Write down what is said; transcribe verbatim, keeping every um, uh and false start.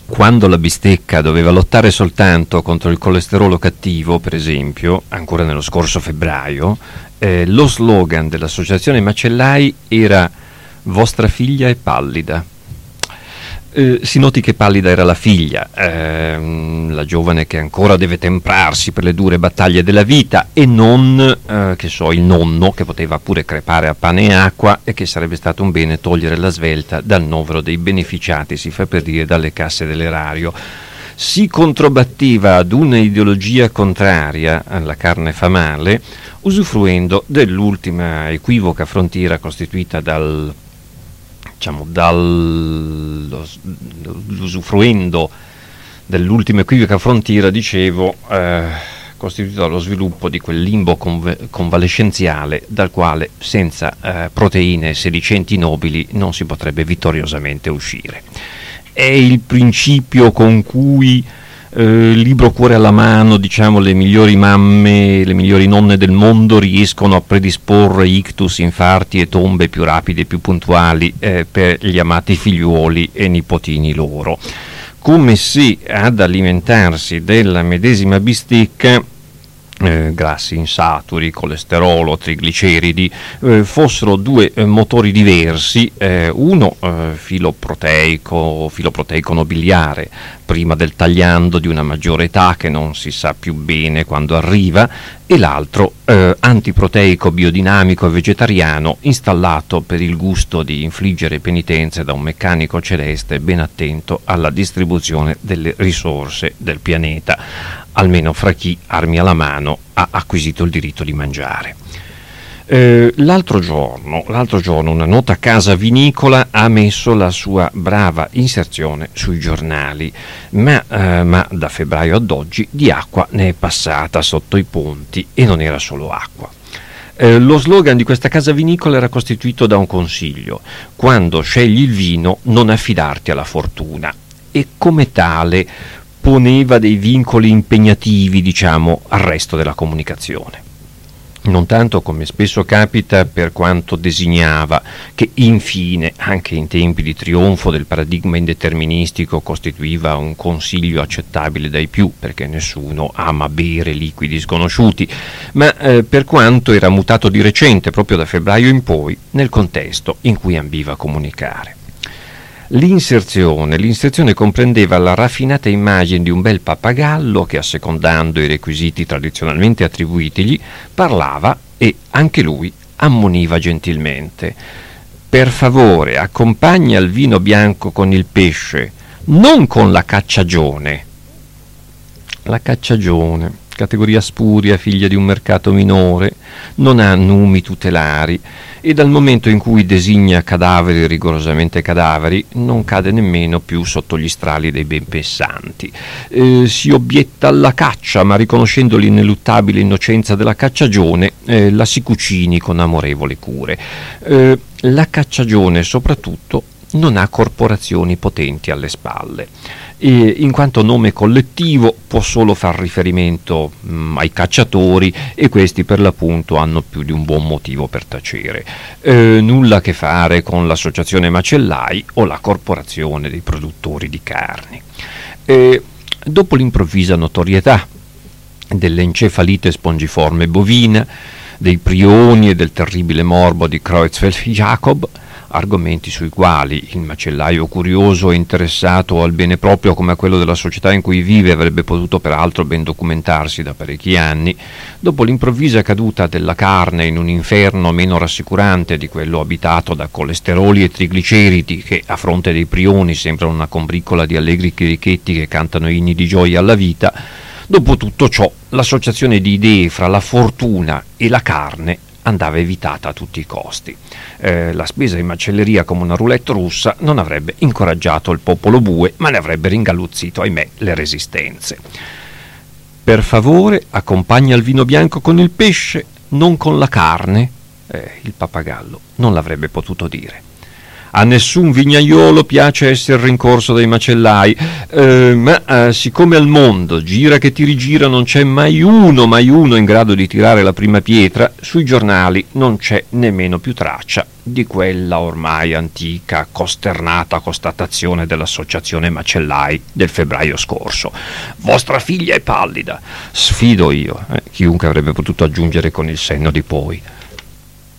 quando la bistecca doveva lottare soltanto contro il colesterolo cattivo, per esempio, ancora nello scorso febbraio, eh, lo slogan dell'associazione macellai era «Vostra figlia è pallida». Eh, si noti che pallida era la figlia, ehm, la giovane che ancora deve temprarsi per le dure battaglie della vita, e non, eh, che so, il nonno che poteva pure crepare a pane e acqua e che sarebbe stato un bene togliere la svelta dal novero dei beneficiati, si fa per dire, dalle casse dell'erario. Si controbatteva ad una ideologia contraria, alla carne fa male, usufruendo dell'ultima equivoca frontiera costituita dal diciamo dall'usufruendo dell'ultima equivoca frontiera, dicevo, eh, costituito dallo sviluppo di quel limbo conv- convalescenziale dal quale senza eh, proteine e sedicenti nobili non si potrebbe vittoriosamente uscire. È il principio con cui eh, libro cuore alla mano, diciamo, le migliori mamme, le migliori nonne del mondo riescono a predisporre ictus, infarti e tombe più rapide e più puntuali eh, per gli amati figliuoli e nipotini loro, come se ad alimentarsi della medesima bistecca Eh, grassi insaturi, colesterolo, trigliceridi eh, fossero due eh, motori diversi, eh, uno eh, filoproteico, filoproteico nobiliare, prima del tagliando di una maggiore età che non si sa più bene quando arriva, e l'altro eh, antiproteico biodinamico e vegetariano, installato per il gusto di infliggere penitenze da un meccanico celeste ben attento alla distribuzione delle risorse del pianeta, almeno fra chi, armi alla mano, ha acquisito il diritto di mangiare. Eh, l'altro giorno, l'altro giorno una nota casa vinicola ha messo la sua brava inserzione sui giornali, ma, eh, ma da febbraio ad oggi di acqua ne è passata sotto i ponti, e non era solo acqua. Eh, lo slogan di questa casa vinicola era costituito da un consiglio: quando scegli il vino non affidarti alla fortuna, e come tale poneva dei vincoli impegnativi, diciamo, al resto della comunicazione. Non tanto, come spesso capita, per quanto designava che infine, anche in tempi di trionfo del paradigma indeterministico, costituiva un consiglio accettabile dai più, perché nessuno ama bere liquidi sconosciuti, ma eh, per quanto era mutato di recente, proprio da febbraio in poi, nel contesto in cui ambiva a comunicare. L'inserzione, l'inserzione comprendeva la raffinata immagine di un bel pappagallo che, assecondando i requisiti tradizionalmente attribuitigli, parlava e anche lui ammoniva gentilmente: per favore, accompagna il vino bianco con il pesce, non con la cacciagione. La cacciagione, categoria spuria, figlia di un mercato minore, non ha numi tutelari, e dal momento in cui designa cadaveri rigorosamente cadaveri non cade nemmeno più sotto gli strali dei ben pensanti. Eh, si obietta alla caccia, ma riconoscendo l'ineluttabile innocenza della cacciagione eh, la si cucini con amorevole cure. Eh, la cacciagione soprattutto non ha corporazioni potenti alle spalle, e in quanto nome collettivo può solo far riferimento mh, ai cacciatori, e questi per l'appunto hanno più di un buon motivo per tacere. Eh, nulla a che fare con l'associazione macellai o la corporazione dei produttori di carni. Eh, dopo l'improvvisa notorietà dell'encefalite spongiforme bovina, dei prioni e del terribile morbo di Creutzfeldt-Jakob, argomenti sui quali il macellaio curioso e interessato al bene proprio come a quello della società in cui vive avrebbe potuto peraltro ben documentarsi da parecchi anni, dopo l'improvvisa caduta della carne in un inferno meno rassicurante di quello abitato da colesteroli e trigliceridi che, a fronte dei prioni, sembrano una combriccola di allegri chirichetti che cantano inni di gioia alla vita, dopo tutto ciò l'associazione di idee fra la fortuna e la carne andava evitata a tutti i costi. Eh, la spesa in macelleria come una roulette russa non avrebbe incoraggiato il popolo bue, ma ne avrebbe ringaluzzito, ahimè, le resistenze. Per favore, accompagna il vino bianco con il pesce, non con la carne. Eh, il pappagallo non l'avrebbe potuto dire. A nessun vignaiolo piace essere rincorso dai macellai, eh, ma eh, siccome al mondo gira che ti rigira non c'è mai uno, mai uno in grado di tirare la prima pietra, sui giornali non c'è nemmeno più traccia di quella ormai antica, costernata constatazione dell'associazione macellai del febbraio scorso. Vostra figlia è pallida. Sfido io, eh, chiunque avrebbe potuto aggiungere con il senno di poi.